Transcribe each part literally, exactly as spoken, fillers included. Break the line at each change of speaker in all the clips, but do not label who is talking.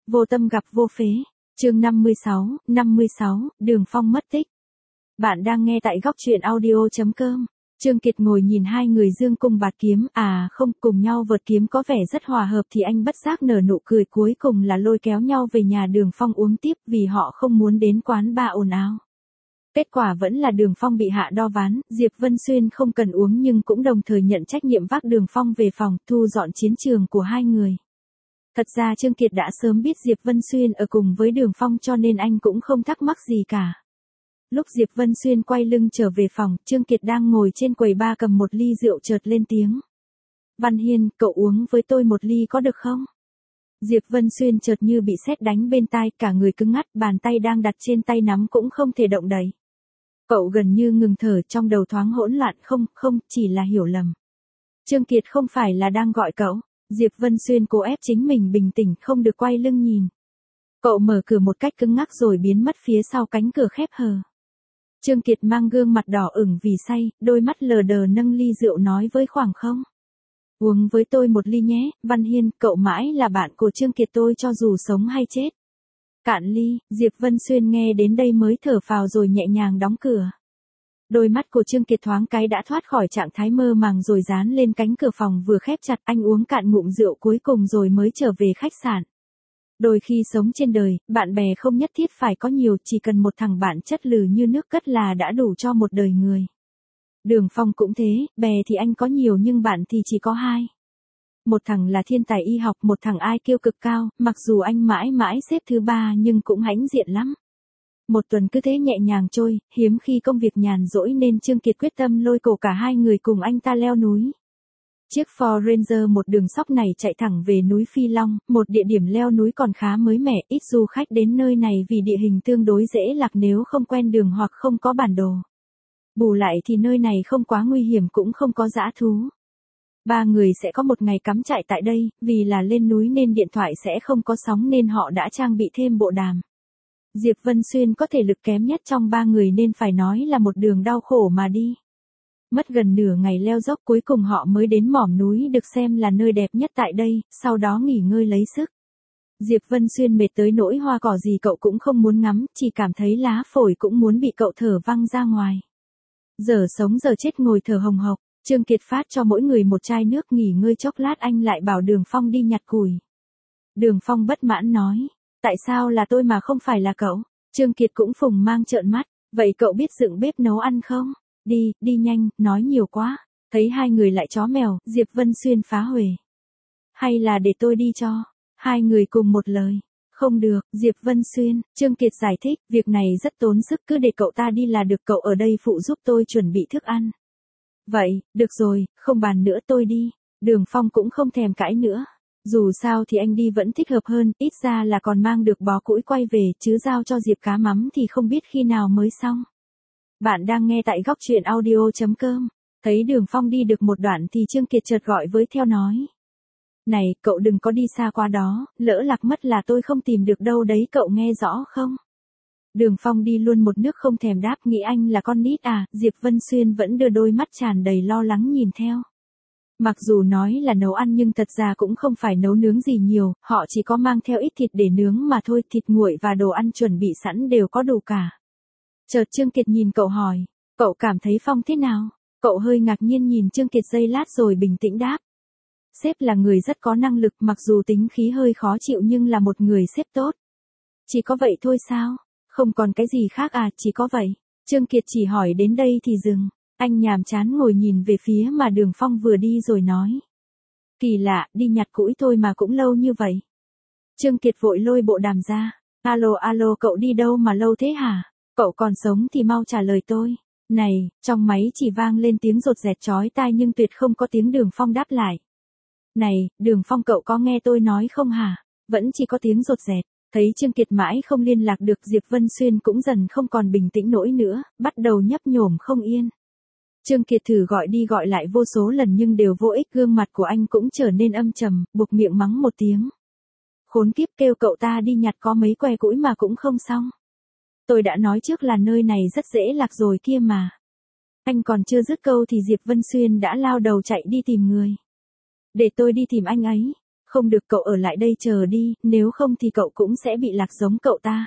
Vô tâm gặp vô phế. Chương năm mươi sáu, năm mươi sáu, Đường Phong mất tích. Bạn đang nghe tại góc truyện audio chấm com. Trương Kiệt ngồi nhìn hai người dương cung bạt kiếm, à không, cùng nhau vợt kiếm có vẻ rất hòa hợp thì anh bất giác nở nụ cười, cuối cùng là lôi kéo nhau về nhà Đường Phong uống tiếp vì họ không muốn đến quán bar ồn ào. Kết quả vẫn là Đường Phong bị hạ đo ván, Diệp Vân Xuyên không cần uống nhưng cũng đồng thời nhận trách nhiệm vác Đường Phong về phòng, thu dọn chiến trường của hai người. Thật ra Trương Kiệt đã sớm biết Diệp Vân Xuyên ở cùng với Đường Phong cho nên anh cũng không thắc mắc gì cả. Lúc Diệp Vân Xuyên quay lưng trở về phòng, Trương Kiệt đang ngồi trên quầy bar cầm một ly rượu chợt lên tiếng. Văn Hiên, cậu uống với tôi một ly có được không? Diệp Vân Xuyên chợt như bị sét đánh bên tai, cả người cứng ngắt, bàn tay đang đặt trên tay nắm cũng không thể động đậy. Cậu gần như ngừng thở, trong đầu thoáng hỗn loạn, không, không, chỉ là hiểu lầm. Trương Kiệt không phải là đang gọi cậu. Diệp Vân Xuyên cố ép chính mình bình tĩnh, không được quay lưng nhìn. Cậu mở cửa một cách cứng ngắc rồi biến mất phía sau cánh cửa khép hờ. Trương Kiệt mang gương mặt đỏ ửng vì say, đôi mắt lờ đờ nâng ly rượu nói với khoảng không. Uống với tôi một ly nhé, Văn Hiên, cậu mãi là bạn của Trương Kiệt tôi cho dù sống hay chết. Cạn ly, Diệp Vân Xuyên nghe đến đây mới thở phào rồi nhẹ nhàng đóng cửa. Đôi mắt của Trương Kiệt thoáng cái đã thoát khỏi trạng thái mơ màng rồi dán lên cánh cửa phòng vừa khép chặt, anh uống cạn ngụm rượu cuối cùng rồi mới trở về khách sạn. Đôi khi sống trên đời, bạn bè không nhất thiết phải có nhiều, chỉ cần một thằng bạn chất lừ như nước cất là đã đủ cho một đời người. Đường Phong cũng thế, bè thì anh có nhiều nhưng bạn thì chỉ có hai. Một thằng là thiên tài y học, một thằng ai kiêu cực cao, mặc dù anh mãi mãi xếp thứ ba nhưng cũng hãnh diện lắm. Một tuần cứ thế nhẹ nhàng trôi, hiếm khi công việc nhàn rỗi nên Trương Kiệt quyết tâm lôi cổ cả hai người cùng anh ta leo núi. Chiếc Ford Ranger một đường sóc này chạy thẳng về núi Phi Long, một địa điểm leo núi còn khá mới mẻ, ít du khách đến nơi này vì địa hình tương đối dễ lạc nếu không quen đường hoặc không có bản đồ. Bù lại thì nơi này không quá nguy hiểm cũng không có dã thú. Ba người sẽ có một ngày cắm trại tại đây, vì là lên núi nên điện thoại sẽ không có sóng nên họ đã trang bị thêm bộ đàm. Diệp Vân Xuyên có thể lực kém nhất trong ba người nên phải nói là một đường đau khổ mà đi. Mất gần nửa ngày leo dốc cuối cùng họ mới đến mỏm núi được xem là nơi đẹp nhất tại đây, sau đó nghỉ ngơi lấy sức. Diệp Vân Xuyên mệt tới nỗi hoa cỏ gì cậu cũng không muốn ngắm, chỉ cảm thấy lá phổi cũng muốn bị cậu thở văng ra ngoài. Giờ sống giờ chết ngồi thở hồng hộc, Trương Kiệt phát cho mỗi người một chai nước nghỉ ngơi chốc lát anh lại bảo Đường Phong đi nhặt củi. Đường Phong bất mãn nói. Tại sao là tôi mà không phải là cậu? Trương Kiệt cũng phùng mang trợn mắt. Vậy cậu biết dựng bếp nấu ăn không? Đi, đi nhanh, nói nhiều quá. Thấy hai người lại chó mèo, Diệp Vân Xuyên phá huề. Hay là để tôi đi cho? Hai người cùng một lời. Không được, Diệp Vân Xuyên, Trương Kiệt giải thích, việc này rất tốn sức, cứ để cậu ta đi là được, cậu ở đây phụ giúp tôi chuẩn bị thức ăn. Vậy, được rồi, không bàn nữa tôi đi. Đường Phong cũng không thèm cãi nữa. Dù sao thì anh đi vẫn thích hợp hơn, ít ra là còn mang được bó củi quay về, chứ giao cho Diệp cá mắm thì không biết khi nào mới xong. Bạn đang nghe tại góc truyện audio chấm com. Thấy Đường Phong đi được một đoạn thì Trương Kiệt chợt gọi với theo nói. Này, cậu đừng có đi xa quá đó, lỡ lạc mất là tôi không tìm được đâu đấy, cậu nghe rõ không? Đường Phong đi luôn một nước không thèm đáp, nghĩ anh là con nít à, Diệp Vân Xuyên vẫn đưa đôi mắt tràn đầy lo lắng nhìn theo. Mặc dù nói là nấu ăn nhưng thật ra cũng không phải nấu nướng gì nhiều, họ chỉ có mang theo ít thịt để nướng mà thôi, thịt nguội và đồ ăn chuẩn bị sẵn đều có đủ cả. Chợt Trương Kiệt nhìn cậu hỏi, cậu cảm thấy Phong thế nào? Cậu hơi ngạc nhiên nhìn Trương Kiệt giây lát rồi bình tĩnh đáp. Sếp là người rất có năng lực, mặc dù tính khí hơi khó chịu nhưng là một người sếp tốt. Chỉ có vậy thôi sao? Không còn cái gì khác à, chỉ có vậy. Trương Kiệt chỉ hỏi đến đây thì dừng. Anh nhàm chán ngồi nhìn về phía mà Đường Phong vừa đi rồi nói. Kỳ lạ, đi nhặt củi thôi mà cũng lâu như vậy. Trương Kiệt vội lôi bộ đàm ra. Alo alo, cậu đi đâu mà lâu thế hả? Cậu còn sống thì mau trả lời tôi. Này, trong máy chỉ vang lên tiếng rột rẹt chói tai nhưng tuyệt không có tiếng Đường Phong đáp lại. Này, Đường Phong, cậu có nghe tôi nói không hả? Vẫn chỉ có tiếng rột rẹt. Thấy Trương Kiệt mãi không liên lạc được, Diệp Vân Xuyên cũng dần không còn bình tĩnh nổi nữa, bắt đầu nhấp nhổm không yên. Trương Kiệt thử gọi đi gọi lại vô số lần nhưng đều vô ích, gương mặt của anh cũng trở nên âm trầm, buộc miệng mắng một tiếng. Khốn kiếp, kêu cậu ta đi nhặt có mấy que củi mà cũng không xong. Tôi đã nói trước là nơi này rất dễ lạc rồi kia mà. Anh còn chưa dứt câu thì Diệp Vân Xuyên đã lao đầu chạy đi tìm người. Để tôi đi tìm anh ấy. Không được, cậu ở lại đây chờ đi, nếu không thì cậu cũng sẽ bị lạc giống cậu ta.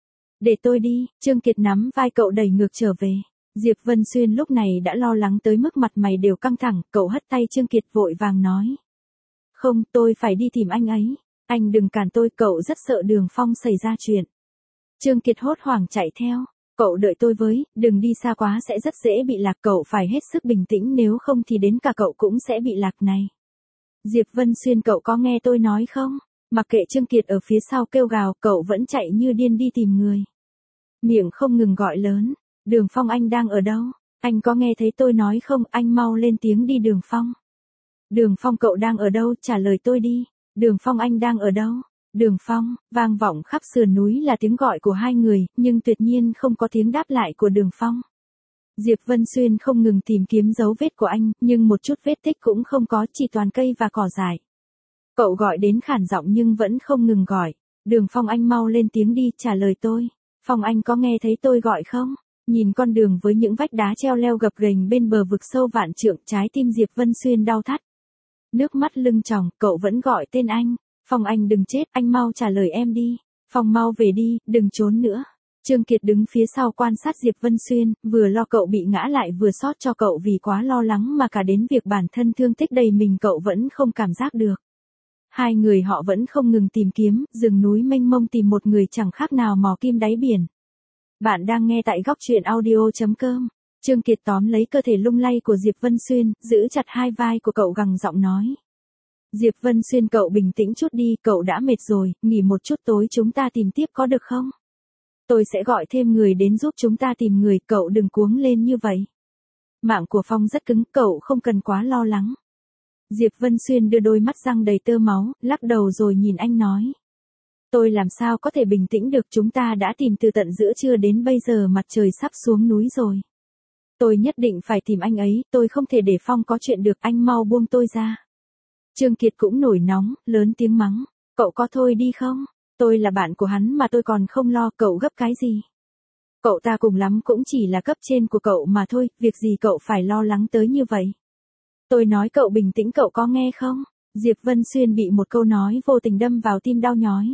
Để tôi đi, Trương Kiệt nắm vai cậu đẩy ngược trở về. Diệp Vân Xuyên lúc này đã lo lắng tới mức mặt mày đều căng thẳng, cậu hất tay Trương Kiệt vội vàng nói. Không, tôi phải đi tìm anh ấy. Anh đừng cản tôi, cậu rất sợ Đường Phong xảy ra chuyện. Trương Kiệt hốt hoảng chạy theo. Cậu đợi tôi với, đừng đi xa quá sẽ rất dễ bị lạc, cậu phải hết sức bình tĩnh nếu không thì đến cả cậu cũng sẽ bị lạc này. Diệp Vân Xuyên, cậu có nghe tôi nói không? Mặc kệ Trương Kiệt ở phía sau kêu gào, cậu vẫn chạy như điên đi tìm người. Miệng không ngừng gọi lớn. Đường Phong, anh đang ở đâu? Anh có nghe thấy tôi nói không? Anh mau lên tiếng đi Đường Phong. Đường Phong, cậu đang ở đâu? Trả lời tôi đi. Đường Phong, anh đang ở đâu? Đường Phong, vang vọng khắp sườn núi là tiếng gọi của hai người, nhưng tuyệt nhiên không có tiếng đáp lại của Đường Phong. Diệp Vân Xuyên không ngừng tìm kiếm dấu vết của anh, nhưng một chút vết tích cũng không có, chỉ toàn cây và cỏ dại. Cậu gọi đến khản giọng nhưng vẫn không ngừng gọi. Đường Phong, anh mau lên tiếng đi, trả lời tôi. Phong, anh có nghe thấy tôi gọi không? Nhìn con đường với những vách đá treo leo gập ghềnh bên bờ vực sâu vạn trượng, trái tim Diệp Vân Xuyên đau thắt. Nước mắt lưng tròng, cậu vẫn gọi tên anh. Phong, anh đừng chết, anh mau trả lời em đi. Phong, mau về đi, đừng trốn nữa. Trương Kiệt đứng phía sau quan sát Diệp Vân Xuyên, vừa lo cậu bị ngã lại vừa xót cho cậu vì quá lo lắng mà cả đến việc bản thân thương tích đầy mình cậu vẫn không cảm giác được. Hai người họ vẫn không ngừng tìm kiếm, rừng núi mênh mông tìm một người chẳng khác nào mò kim đáy biển. Bạn đang nghe tại góc truyện audio chấm com. Trương Kiệt tóm lấy cơ thể lung lay của Diệp Vân Xuyên, giữ chặt hai vai của cậu gằn giọng nói. Diệp Vân Xuyên, cậu bình tĩnh chút đi, cậu đã mệt rồi, nghỉ một chút, tối chúng ta tìm tiếp có được không? Tôi sẽ gọi thêm người đến giúp chúng ta tìm người, cậu đừng cuống lên như vậy. Mạng của Phong rất cứng, cậu không cần quá lo lắng. Diệp Vân Xuyên đưa đôi mắt răng đầy tơ máu, lắc đầu rồi nhìn anh nói. Tôi làm sao có thể bình tĩnh được, chúng ta đã tìm từ tận giữa trưa đến bây giờ mặt trời sắp xuống núi rồi. Tôi nhất định phải tìm anh ấy, tôi không thể để Phong có chuyện được, anh mau buông tôi ra. Trương Kiệt cũng nổi nóng, lớn tiếng mắng. Cậu có thôi đi không? Tôi là bạn của hắn mà tôi còn không lo, cậu gấp cái gì? Cậu ta cùng lắm cũng chỉ là cấp trên của cậu mà thôi, việc gì cậu phải lo lắng tới như vậy? Tôi nói cậu bình tĩnh, cậu có nghe không? Diệp Vân Xuyên bị một câu nói vô tình đâm vào tim đau nhói.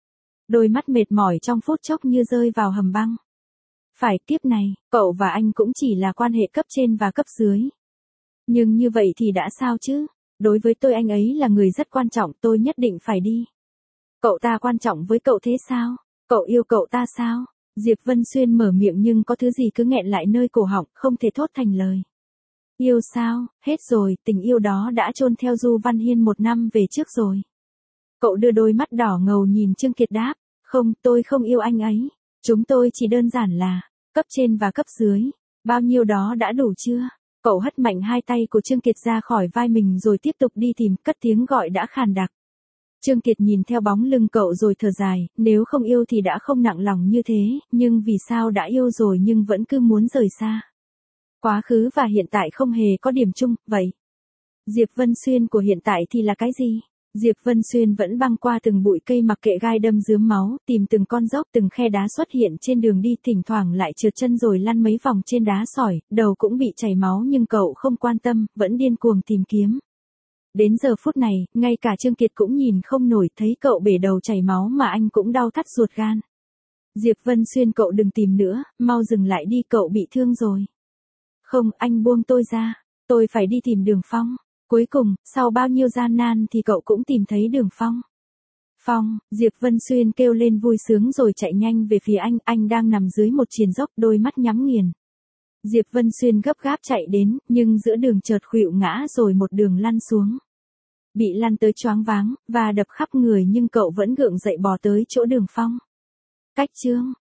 Đôi mắt mệt mỏi trong phút chốc như rơi vào hầm băng. Phải, tiếp này, cậu và anh cũng chỉ là quan hệ cấp trên và cấp dưới. Nhưng như vậy thì đã sao chứ? Đối với tôi anh ấy là người rất quan trọng, tôi nhất định phải đi. Cậu ta quan trọng với cậu thế sao? Cậu yêu cậu ta sao? Diệp Vân Xuyên mở miệng nhưng có thứ gì cứ nghẹn lại nơi cổ họng, không thể thốt thành lời. Yêu sao? Hết rồi, tình yêu đó đã chôn theo Du Văn Hiên một năm về trước rồi. Cậu đưa đôi mắt đỏ ngầu nhìn Trương Kiệt đáp. Không, tôi không yêu anh ấy. Chúng tôi chỉ đơn giản là cấp trên và cấp dưới. Bao nhiêu đó đã đủ chưa? Cậu hất mạnh hai tay của Trương Kiệt ra khỏi vai mình rồi tiếp tục đi tìm, cất tiếng gọi đã khàn đặc. Trương Kiệt nhìn theo bóng lưng cậu rồi thở dài, nếu không yêu thì đã không nặng lòng như thế, nhưng vì sao đã yêu rồi nhưng vẫn cứ muốn rời xa. Quá khứ và hiện tại không hề có điểm chung, vậy. Diệp Vân Xuyên của hiện tại thì là cái gì? Diệp Vân Xuyên vẫn băng qua từng bụi cây mặc kệ gai đâm rướm máu, tìm từng con dốc, từng khe đá xuất hiện trên đường đi, thỉnh thoảng lại trượt chân rồi lăn mấy vòng trên đá sỏi, đầu cũng bị chảy máu nhưng cậu không quan tâm, vẫn điên cuồng tìm kiếm. Đến giờ phút này, ngay cả Trương Kiệt cũng nhìn không nổi, thấy cậu bể đầu chảy máu mà anh cũng đau thắt ruột gan. Diệp Vân Xuyên, cậu đừng tìm nữa, mau dừng lại đi, cậu bị thương rồi. Không, anh buông tôi ra, tôi phải đi tìm Đường Phong. Cuối cùng, sau bao nhiêu gian nan thì cậu cũng tìm thấy Đường Phong. Phong, Diệp Vân Xuyên kêu lên vui sướng rồi chạy nhanh về phía anh, anh đang nằm dưới một triền dốc, đôi mắt nhắm nghiền. Diệp Vân Xuyên gấp gáp chạy đến, nhưng giữa đường chợt khuỵu ngã rồi một đường lăn xuống. Bị lăn tới choáng váng, và đập khắp người nhưng cậu vẫn gượng dậy bò tới chỗ Đường Phong. Cách chương